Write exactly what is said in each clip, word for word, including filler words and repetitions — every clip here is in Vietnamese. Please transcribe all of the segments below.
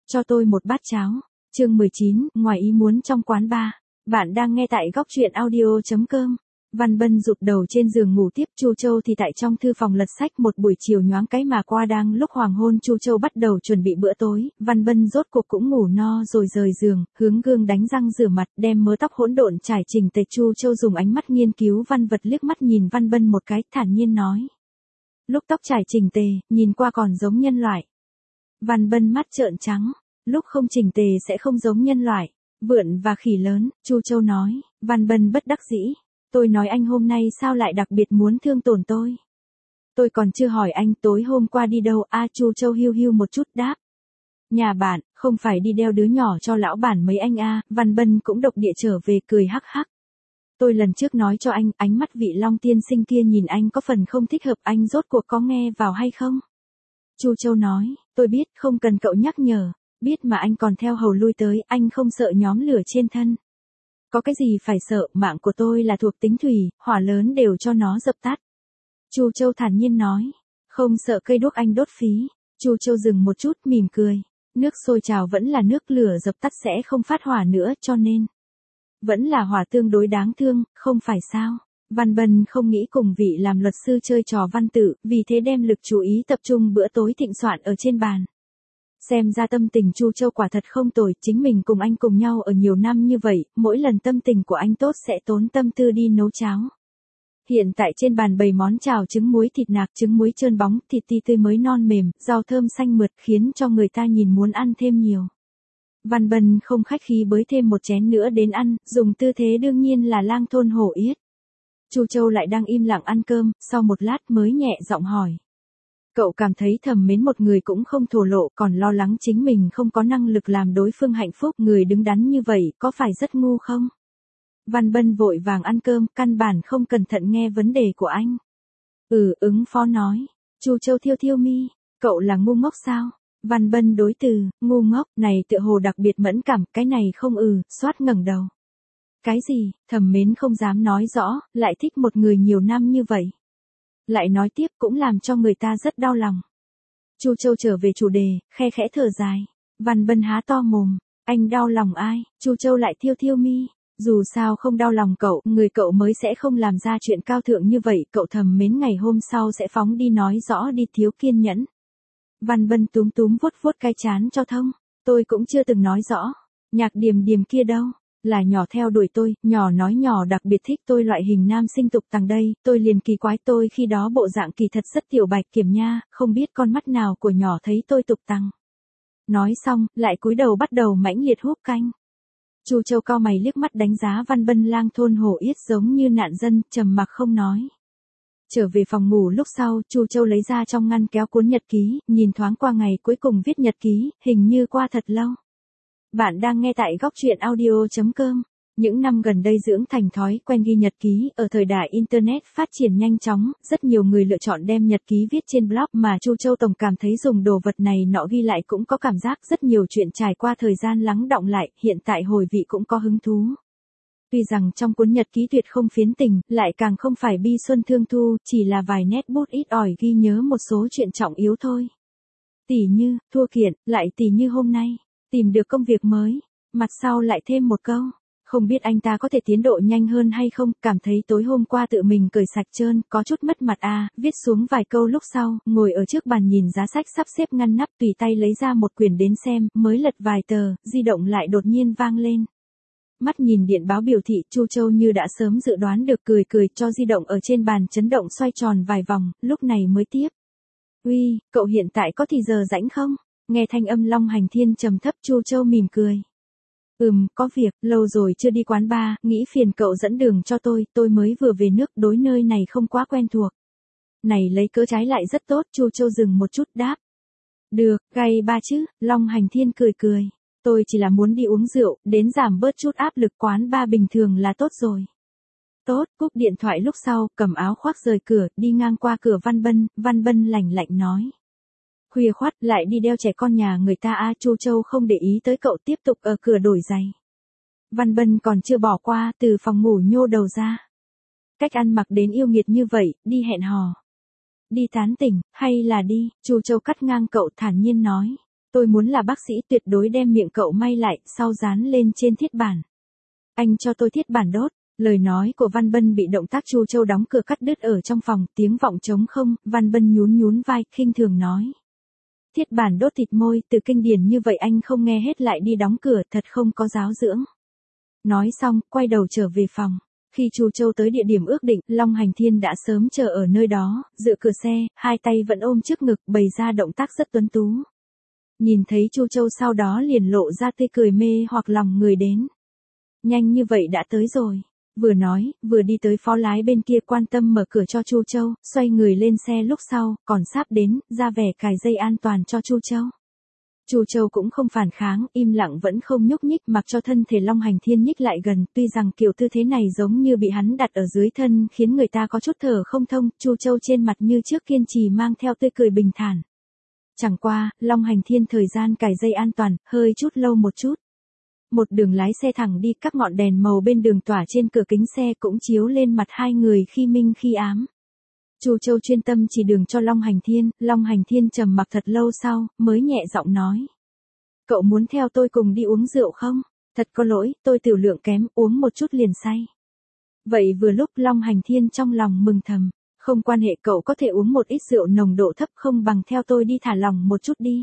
cho tôi một bát cháo. Chương mười chín, ngoài ý muốn trong quán bar. Bạn đang nghe tại góc truyện audio chấm com. Văn Bân rụt đầu trên giường ngủ tiếp, Chu Châu thì tại trong thư phòng lật sách. Một buổi chiều nhoáng cái mà qua, đang lúc hoàng hôn Chu Châu bắt đầu chuẩn bị bữa tối, Văn Bân rốt cuộc cũng ngủ no rồi rời giường, hướng gương đánh răng rửa mặt, đem mớ tóc hỗn độn trải chỉnh tề. Chu Châu dùng ánh mắt nghiên cứu văn vật, liếc mắt nhìn Văn Bân một cái, thản nhiên nói: lúc tóc trải chỉnh tề, nhìn qua còn giống nhân loại. Văn Bân mắt trợn trắng: lúc không chỉnh tề sẽ không giống nhân loại, vượn và khỉ lớn. Chu Châu nói. Văn Bân bất đắc dĩ: tôi nói anh hôm nay sao lại đặc biệt muốn thương tổn tôi? Tôi còn chưa hỏi anh tối hôm qua đi đâu a? À, Chu Châu hiu hiu một chút đáp: nhà bạn, không phải đi đeo đứa nhỏ cho lão bản mấy anh a? À, Văn Bân cũng độc địa trở về, cười hắc hắc: tôi lần trước nói cho anh, ánh mắt vị Long tiên sinh kia nhìn anh có phần không thích hợp, anh rốt cuộc có nghe vào hay không? Chu Châu nói. Tôi biết, không cần cậu nhắc nhở, biết mà anh còn theo hầu lui tới, anh không sợ nhóm lửa trên thân. Có cái gì phải sợ, mạng của tôi là thuộc tính thủy, hỏa lớn đều cho nó dập tắt. Chu Châu thản nhiên nói. Không sợ cây đuốc anh đốt phí. Chu Châu dừng một chút, mỉm cười. Nước sôi trào vẫn là nước, lửa dập tắt sẽ không phát hỏa nữa, cho nên vẫn là hỏa tương đối đáng thương, không phải sao? Văn Bân không nghĩ cùng vị làm luật sư chơi trò văn tự, vì thế đem lực chú ý tập trung bữa tối thịnh soạn ở trên bàn. Xem ra tâm tình Chu Châu quả thật không tồi, chính mình cùng anh cùng nhau ở nhiều năm như vậy, mỗi lần tâm tình của anh tốt sẽ tốn tâm tư đi nấu cháo. Hiện tại trên bàn bày món chảo trứng muối thịt nạc, trứng muối trơn bóng, thịt ti tươi mới non mềm, rau thơm xanh mượt, khiến cho người ta nhìn muốn ăn thêm nhiều. Văn Bân không khách khí bới thêm một chén nữa đến ăn, dùng tư thế đương nhiên là lang thôn hổ yết. Chu Châu lại đang im lặng ăn cơm, sau một lát mới nhẹ giọng hỏi: cậu cảm thấy thầm mến một người cũng không thổ lộ, còn lo lắng chính mình không có năng lực làm đối phương hạnh phúc, người đứng đắn như vậy, có phải rất ngu không? Văn Bân vội vàng ăn cơm, căn bản không cẩn thận nghe vấn đề của anh. Ừ, ứng phó nói. Chu Châu thiêu thiêu mi. Cậu là ngu ngốc sao? Văn Bân đối từ, ngu ngốc, này tựa hồ đặc biệt mẫn cảm, cái này không ừ, xoát ngẩng đầu. Cái gì, thầm mến không dám nói rõ, lại thích một người nhiều năm như vậy. Lại nói tiếp cũng làm cho người ta rất đau lòng. Chu Châu trở về chủ đề, khe khẽ thở dài. Văn Bân há to mồm. Anh đau lòng ai? Chu Châu lại thiêu thiêu mi. Dù sao không đau lòng cậu, người cậu mới sẽ không làm ra chuyện cao thượng như vậy, cậu thầm mến ngày hôm sau sẽ phóng đi nói rõ đi, thiếu kiên nhẫn. Văn Bân túm túm vuốt vuốt cái chán cho thông. Tôi cũng chưa từng nói rõ. Nhạc Điềm Điềm kia đâu? Là nhỏ theo đuổi tôi, nhỏ nói nhỏ đặc biệt thích tôi loại hình nam sinh tục tằng đây, tôi liền kỳ quái tôi khi đó bộ dạng kỳ thật rất tiểu bạch kiểm nha, không biết con mắt nào của nhỏ thấy tôi tục tằng. Nói xong, lại cúi đầu bắt đầu mãnh liệt húp canh. Chu Châu cau mày liếc mắt đánh giá Văn Bân lang thôn hổ yết giống như nạn dân, trầm mặc không nói. Trở về phòng ngủ lúc sau, Chu Châu lấy ra trong ngăn kéo cuốn nhật ký, nhìn thoáng qua ngày cuối cùng viết nhật ký, hình như qua thật lâu. Bạn đang nghe tại góc truyện audio chấm com. Những năm gần đây dưỡng thành thói quen ghi nhật ký, ở thời đại Internet phát triển nhanh chóng, rất nhiều người lựa chọn đem nhật ký viết trên blog, mà Chu Châu tổng cảm thấy dùng đồ vật này nọ ghi lại cũng có cảm giác, rất nhiều chuyện trải qua thời gian lắng đọng lại, hiện tại hồi vị cũng có hứng thú. Tuy rằng trong cuốn nhật ký tuyệt không phiến tình, lại càng không phải bi xuân thương thu, chỉ là vài nét bút ít ỏi ghi nhớ một số chuyện trọng yếu thôi. Tỉ như, thua kiện, lại tỉ như hôm nay, tìm được công việc mới, mặt sau lại thêm một câu. Không biết anh ta có thể tiến độ nhanh hơn hay không, cảm thấy tối hôm qua tự mình cởi sạch trơn, có chút mất mặt à, viết xuống vài câu lúc sau, ngồi ở trước bàn nhìn giá sách sắp xếp ngăn nắp, tùy tay lấy ra một quyển đến xem, mới lật vài tờ, di động lại đột nhiên vang lên. Mắt nhìn điện báo biểu thị, Chu Châu như đã sớm dự đoán được, cười cười cho di động ở trên bàn chấn động xoay tròn vài vòng, lúc này mới tiếp. Uy, cậu hiện tại có thì giờ rảnh không? Nghe thanh âm Long Hành Thiên trầm thấp, Chu Châu mỉm cười. Ừm, có việc, lâu rồi chưa đi quán bar, nghĩ phiền cậu dẫn đường cho tôi, tôi mới vừa về nước, đối nơi này không quá quen thuộc. Này lấy cớ trái lại rất tốt, Chu Châu dừng một chút đáp. Được, gay ba chứ, Long Hành Thiên cười cười. Tôi chỉ là muốn đi uống rượu, đến giảm bớt chút áp lực, quán bar bình thường là tốt rồi. Tốt, cúp điện thoại lúc sau, cầm áo khoác rời cửa, đi ngang qua cửa Văn Bân, Văn Bân lạnh lạnh nói. Khuya khoắt, lại đi đeo trẻ con nhà người ta a? Chu Châu không để ý tới cậu, tiếp tục ở cửa đổi giày. Văn Bân còn chưa bỏ qua, từ phòng ngủ nhô đầu ra. Cách ăn mặc đến yêu nghiệt như vậy, đi hẹn hò. Đi tán tỉnh, hay là đi, Chu Châu cắt ngang cậu, thản nhiên nói. Tôi muốn là bác sĩ tuyệt đối đem miệng cậu may lại, sau dán lên trên thiết bản. Anh cho tôi thiết bản đốt. Lời nói của Văn Bân bị động tác Chu Châu đóng cửa cắt đứt ở trong phòng, tiếng vọng trống không, Văn Bân nhún nhún vai, khinh thường nói. Thiết bản đốt thịt môi, từ kinh điển như vậy anh không nghe hết lại đi đóng cửa, thật không có giáo dưỡng. Nói xong, quay đầu trở về phòng. Khi Chu Châu tới địa điểm ước định, Long Hành Thiên đã sớm chờ ở nơi đó, dựa cửa xe, hai tay vẫn ôm trước ngực, bày ra động tác rất tuấn tú. Nhìn thấy Chu Châu sau đó liền lộ ra tươi cười mê hoặc lòng người đến. Nhanh như vậy đã tới rồi. Vừa nói, vừa đi tới phó lái bên kia quan tâm mở cửa cho Chu Châu, xoay người lên xe lúc sau, còn sắp đến, ra vẻ cài dây an toàn cho Chu Châu. Chu Châu cũng không phản kháng, im lặng vẫn không nhúc nhích mặc cho thân thể Long Hành Thiên nhích lại gần, tuy rằng kiểu tư thế này giống như bị hắn đặt ở dưới thân khiến người ta có chút thở không thông, Chu Châu trên mặt như trước kiên trì mang theo tươi cười bình thản. Chẳng qua, Long Hành Thiên thời gian cài dây an toàn, hơi chút lâu một chút. Một đường lái xe thẳng đi, các ngọn đèn màu bên đường tỏa trên cửa kính xe cũng chiếu lên mặt hai người khi minh khi ám. Chu Châu chuyên tâm chỉ đường cho Long Hành Thiên, Long Hành Thiên trầm mặc thật lâu sau, mới nhẹ giọng nói. Cậu muốn theo tôi cùng đi uống rượu không? Thật có lỗi, tôi tiểu lượng kém, uống một chút liền say. Vậy vừa lúc Long Hành Thiên trong lòng mừng thầm, không quan hệ, cậu có thể uống một ít rượu nồng độ thấp, không bằng theo tôi đi thả lỏng một chút đi.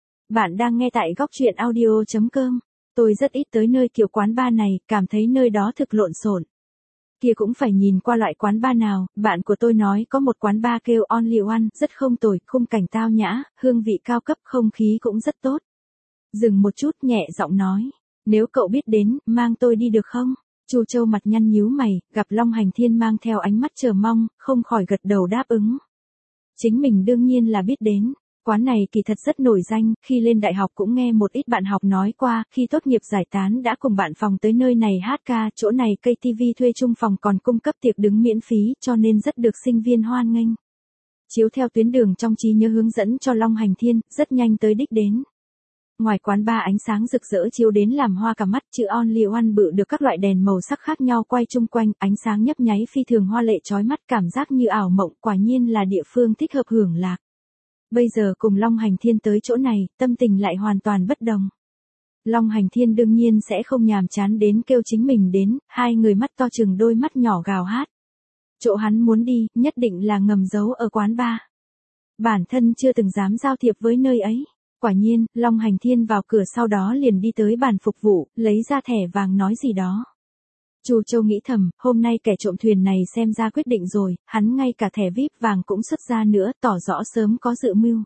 Bạn đang nghe tại góc truyện audio chấm com. Tôi rất ít tới nơi kiểu quán bar này, cảm thấy nơi đó thực lộn xộn. Kia cũng phải nhìn qua loại quán bar nào, bạn của tôi nói có một quán bar kêu Only One, rất không tồi, khung cảnh tao nhã, hương vị cao cấp, không khí cũng rất tốt. Dừng một chút, nhẹ giọng nói, nếu cậu biết đến, mang tôi đi được không? Chu Châu mặt nhăn nhíu mày, gặp Long Hành Thiên mang theo ánh mắt chờ mong, không khỏi gật đầu đáp ứng. Chính mình đương nhiên là biết đến. Quán này kỳ thật rất nổi danh, khi lên đại học cũng nghe một ít bạn học nói qua, khi tốt nghiệp giải tán đã cùng bạn phòng tới nơi này hát ca, chỗ này ca tê vê thuê chung phòng còn cung cấp tiệc đứng miễn phí, cho nên rất được sinh viên hoan nghênh. Chiếu theo tuyến đường trong trí nhớ hướng dẫn cho Long Hành Thiên, rất nhanh tới đích đến. Ngoài quán bar ánh sáng rực rỡ chiếu đến làm hoa cả mắt, chữ Only One bự được các loại đèn màu sắc khác nhau quay chung quanh, ánh sáng nhấp nháy phi thường hoa lệ chói mắt, cảm giác như ảo mộng, quả nhiên là địa phương thích hợp hưởng lạc. Bây giờ cùng Long Hành Thiên tới chỗ này, tâm tình lại hoàn toàn bất đồng. Long Hành Thiên đương nhiên sẽ không nhàm chán đến kêu chính mình đến, hai người mắt to chừng đôi mắt nhỏ gào hát. Chỗ hắn muốn đi, nhất định là ngầm giấu ở quán bar. Bản thân chưa từng dám giao thiệp với nơi ấy. Quả nhiên, Long Hành Thiên vào cửa sau đó liền đi tới bàn phục vụ, lấy ra thẻ vàng nói gì đó. Chu Châu nghĩ thầm, hôm nay kẻ trộm thuyền này xem ra quyết định rồi, hắn ngay cả thẻ vi ai pi vàng cũng xuất ra nữa, tỏ rõ sớm có dự mưu.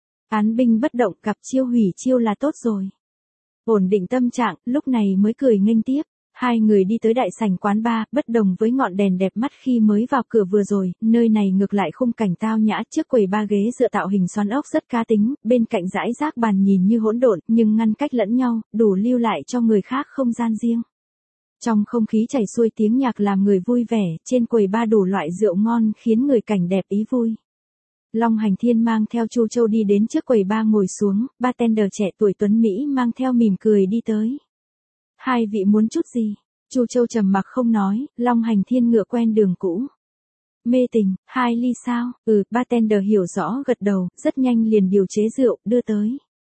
Án binh bất động, gặp chiêu hủy chiêu là tốt rồi. Ổn định tâm trạng, lúc này mới cười nghênh tiếp. Hai người đi tới đại sảnh quán bar, bất đồng với ngọn đèn đẹp mắt khi mới vào cửa vừa rồi, nơi này ngược lại khung cảnh tao nhã, trước quầy ba ghế dựa tạo hình xoắn ốc rất cá tính, bên cạnh dãy rác bàn nhìn như hỗn độn, nhưng ngăn cách lẫn nhau, đủ lưu lại cho người khác không gian riêng. Trong không khí chảy xuôi tiếng nhạc làm người vui vẻ, trên quầy ba đủ loại rượu ngon khiến người cảnh đẹp ý vui. Long Hành Thiên mang theo Chu Châu đi đến trước quầy ba ngồi xuống, bartender trẻ tuổi tuấn Mỹ mang theo mỉm cười đi tới. Hai vị muốn chút gì? Chu Châu trầm mặc không nói, Long Hành Thiên ngựa quen đường cũ. Mê tình, hai ly sao? Ừ, bartender hiểu rõ gật đầu, rất nhanh liền điều chế rượu, đưa tới.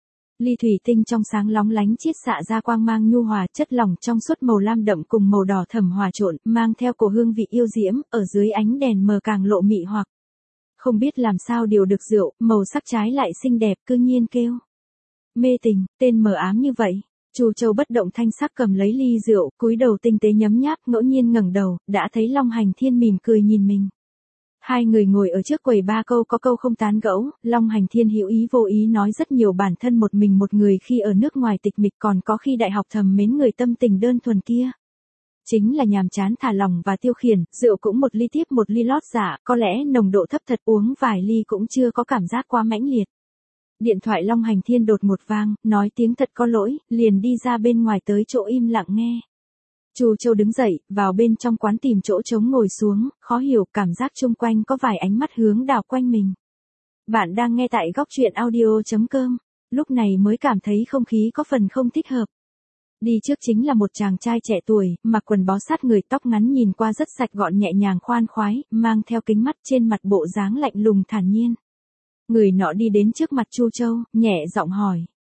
Ly thủy tinh trong sáng lóng lánh chiết xạ ra quang mang nhu hòa, chất lỏng trong suốt màu lam đậm cùng màu đỏ thẫm hòa trộn, mang theo cổ hương vị yêu diễm, ở dưới ánh đèn mờ càng lộ mị hoặc. Không biết làm sao điều được rượu, màu sắc trái lại xinh đẹp, cư nhiên kêu. Mê tình, tên mờ ám như vậy. Chu Châu bất động thanh sắc cầm lấy ly rượu, cúi đầu tinh tế nhấm nháp, ngẫu nhiên ngẩng đầu, đã thấy Long Hành Thiên mỉm cười nhìn mình. Hai người ngồi ở trước quầy ba câu có câu không tán gẫu, Long Hành Thiên hữu ý vô ý nói rất nhiều bản thân một mình một người khi ở nước ngoài tịch mịch, còn có khi đại học thầm mến người tâm tình đơn thuần kia. Chính là nhàm chán thả lỏng và tiêu khiển, rượu cũng một ly tiếp một ly lót giả, có lẽ nồng độ thấp thật, uống vài ly cũng chưa có cảm giác quá mãnh liệt. Điện thoại Long Hành Thiên đột một vang, nói tiếng thật có lỗi, liền đi ra bên ngoài tới chỗ im lặng nghe. Chu Châu đứng dậy, vào bên trong quán tìm chỗ trống ngồi xuống, khó hiểu, cảm giác chung quanh có vài ánh mắt hướng đảo quanh mình. Bạn đang nghe tại góc truyện audio chấm com, lúc này mới cảm thấy không khí có phần không thích hợp. Đi trước chính là một chàng trai trẻ tuổi, mặc quần bó sát người, tóc ngắn nhìn qua rất sạch gọn nhẹ nhàng khoan khoái, mang theo kính mắt, trên mặt bộ dáng lạnh lùng thản nhiên. Người nọ đi đến trước mặt Chu Châu, nhẹ giọng hỏi,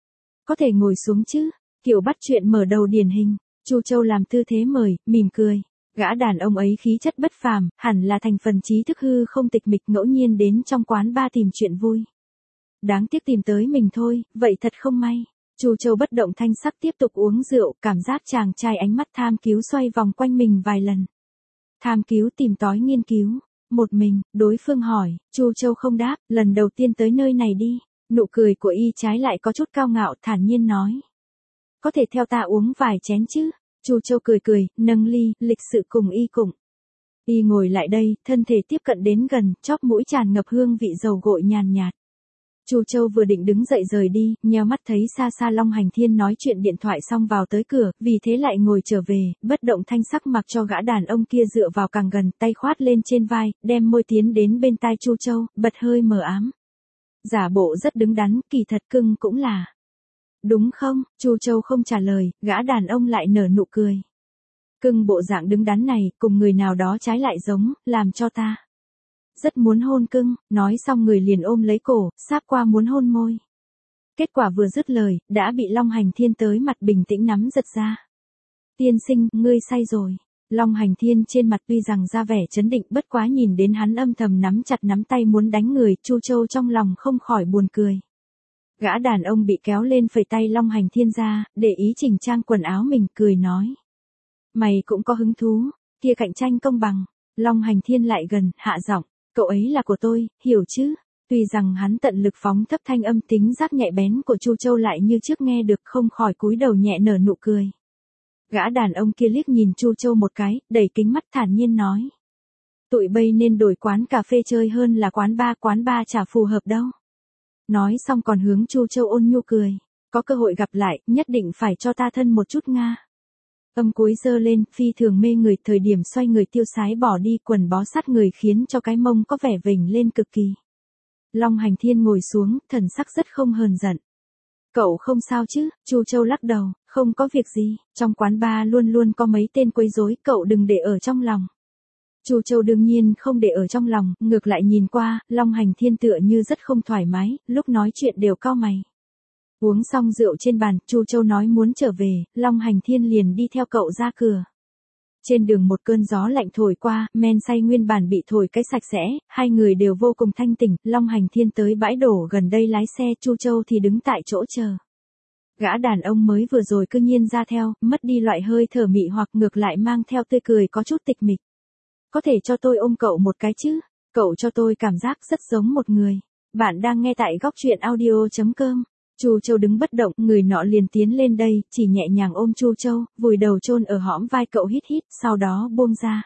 Có thể ngồi xuống chứ? Kiểu bắt chuyện mở đầu điển hình. Chu Châu làm tư thế mời, mỉm cười. Gã đàn ông ấy khí chất bất phàm, hẳn là thành phần trí thức hư không tịch mịch ngẫu nhiên đến trong quán bar tìm chuyện vui. Đáng tiếc tìm tới mình thôi, vậy thật không may. Chu Châu bất động thanh sắc tiếp tục uống rượu, cảm giác chàng trai ánh mắt tham cứu xoay vòng quanh mình vài lần. Tham cứu tìm tòi nghiên cứu. Một mình, đối phương hỏi, Chu Châu không đáp, lần đầu tiên tới nơi này đi. Nụ cười của y trái lại có chút cao ngạo, thản nhiên nói. Có thể theo ta uống vài chén chứ? Chu Châu cười cười, nâng ly, lịch sự cùng y cùng. Y ngồi lại đây, thân thể tiếp cận đến gần, chóp mũi tràn ngập hương vị dầu gội nhàn nhạt. Chu Châu vừa định đứng dậy rời đi, nheo mắt thấy xa xa Long Hành Thiên nói chuyện điện thoại xong vào tới cửa, vì thế lại ngồi trở về, bất động thanh sắc mặc cho gã đàn ông kia dựa vào càng gần, tay khoát lên trên vai, đem môi tiến đến bên tai Chu Châu, bật hơi mờ ám. Giả bộ rất đứng đắn, kỳ thật cưng cũng là. Đúng không? Chu Châu không trả lời, gã đàn ông lại nở nụ cười. Cưng bộ dạng đứng đắn này, cùng người nào đó trái lại giống, làm cho ta rất muốn hôn cưng, nói xong người liền ôm lấy cổ, sáp qua muốn hôn môi. Kết quả vừa dứt lời, đã bị Long Hành Thiên tới mặt bình tĩnh nắm giật ra. Tiên sinh, ngươi say rồi. Long Hành Thiên trên mặt tuy rằng ra vẻ chấn định, bất quá nhìn đến hắn âm thầm nắm chặt nắm tay muốn đánh người, Chu Châu trong lòng không khỏi buồn cười. Gã đàn ông bị kéo lên phẩy tay Long Hành Thiên ra, để ý chỉnh trang quần áo mình, cười nói. Mày cũng có hứng thú, kia cạnh tranh công bằng. Long Hành Thiên lại gần, hạ giọng, cậu ấy là của tôi, hiểu chứ? Tuy rằng hắn tận lực phóng thấp thanh âm, tính giác nhạy bén của Chu Châu lại như trước nghe được, không khỏi cúi đầu nhẹ nở nụ cười. Gã đàn ông kia liếc nhìn Chu Châu một cái, đẩy kính mắt thản nhiên nói. Tụi bây nên đổi quán cà phê chơi hơn là quán bar, quán bar chả phù hợp đâu. Nói xong còn hướng Chu Châu ôn nhu cười. Có cơ hội gặp lại, nhất định phải cho ta thân một chút nga. Âm cuối giơ lên, phi thường mê người, thời điểm xoay người tiêu sái bỏ đi, quần bó sát người khiến cho cái mông có vẻ vểnh lên cực kỳ. Long Hành Thiên ngồi xuống, thần sắc rất không hờn giận. Cậu không sao chứ? Chu Châu lắc đầu, không có việc gì, trong quán bar luôn luôn có mấy tên quấy rối, cậu đừng để ở trong lòng. Chu Châu đương nhiên không để ở trong lòng, ngược lại nhìn qua, Long Hành Thiên tựa như rất không thoải mái, lúc nói chuyện đều cau mày. Uống xong rượu trên bàn, Chu Châu nói muốn trở về, Long Hành Thiên liền đi theo cậu ra cửa. Trên đường một cơn gió lạnh thổi qua, men say nguyên bản bị thổi cái sạch sẽ, hai người đều vô cùng thanh tỉnh, Long Hành Thiên tới bãi đổ gần đây lái xe, Chu Châu thì đứng tại chỗ chờ. Gã đàn ông mới vừa rồi cư nhiên ra theo, mất đi loại hơi thở mị hoặc ngược lại mang theo tươi cười có chút tịch mịch. Có thể cho tôi ôm cậu một cái chứ? Cậu cho tôi cảm giác rất giống một người. Bạn đang nghe tại góc truyện audio chấm com. Chu Châu đứng bất động, người nọ liền tiến lên đây, chỉ nhẹ nhàng ôm Chu Châu, vùi đầu chôn ở hõm vai cậu, hít hít, sau đó buông ra.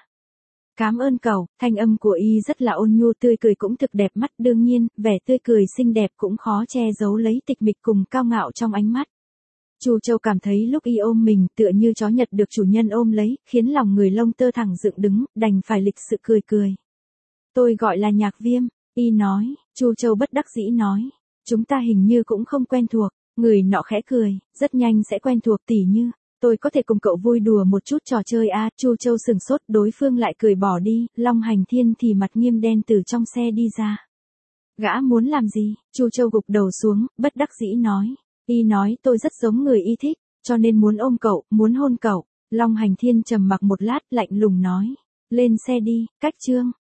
Cảm ơn cậu, thanh âm của y rất là ôn nhu, tươi cười cũng thực đẹp mắt, đương nhiên, vẻ tươi cười xinh đẹp cũng khó che giấu lấy tịch mịch cùng cao ngạo trong ánh mắt. Chu Châu cảm thấy lúc y ôm mình tựa như chó nhật được chủ nhân ôm lấy, khiến lòng người lông tơ thẳng dựng đứng, đành phải lịch sự cười cười. Tôi gọi là Nhạc Viêm, y nói. Chu Châu bất đắc dĩ nói. Chúng ta hình như cũng không quen thuộc. Người nọ khẽ cười, rất nhanh sẽ quen thuộc, tỉ như, tôi có thể cùng cậu vui đùa một chút trò chơi à? Chu Châu sừng sốt, đối phương lại cười bỏ đi, Long Hành Thiên thì mặt nghiêm đen từ trong xe đi ra. Gã muốn làm gì? Chu Châu gục đầu xuống, bất đắc dĩ nói. Y nói tôi rất giống người y thích, cho nên muốn ôm cậu, muốn hôn cậu. Long Hành Thiên trầm mặc một lát, lạnh lùng nói. Lên xe đi, cách chương.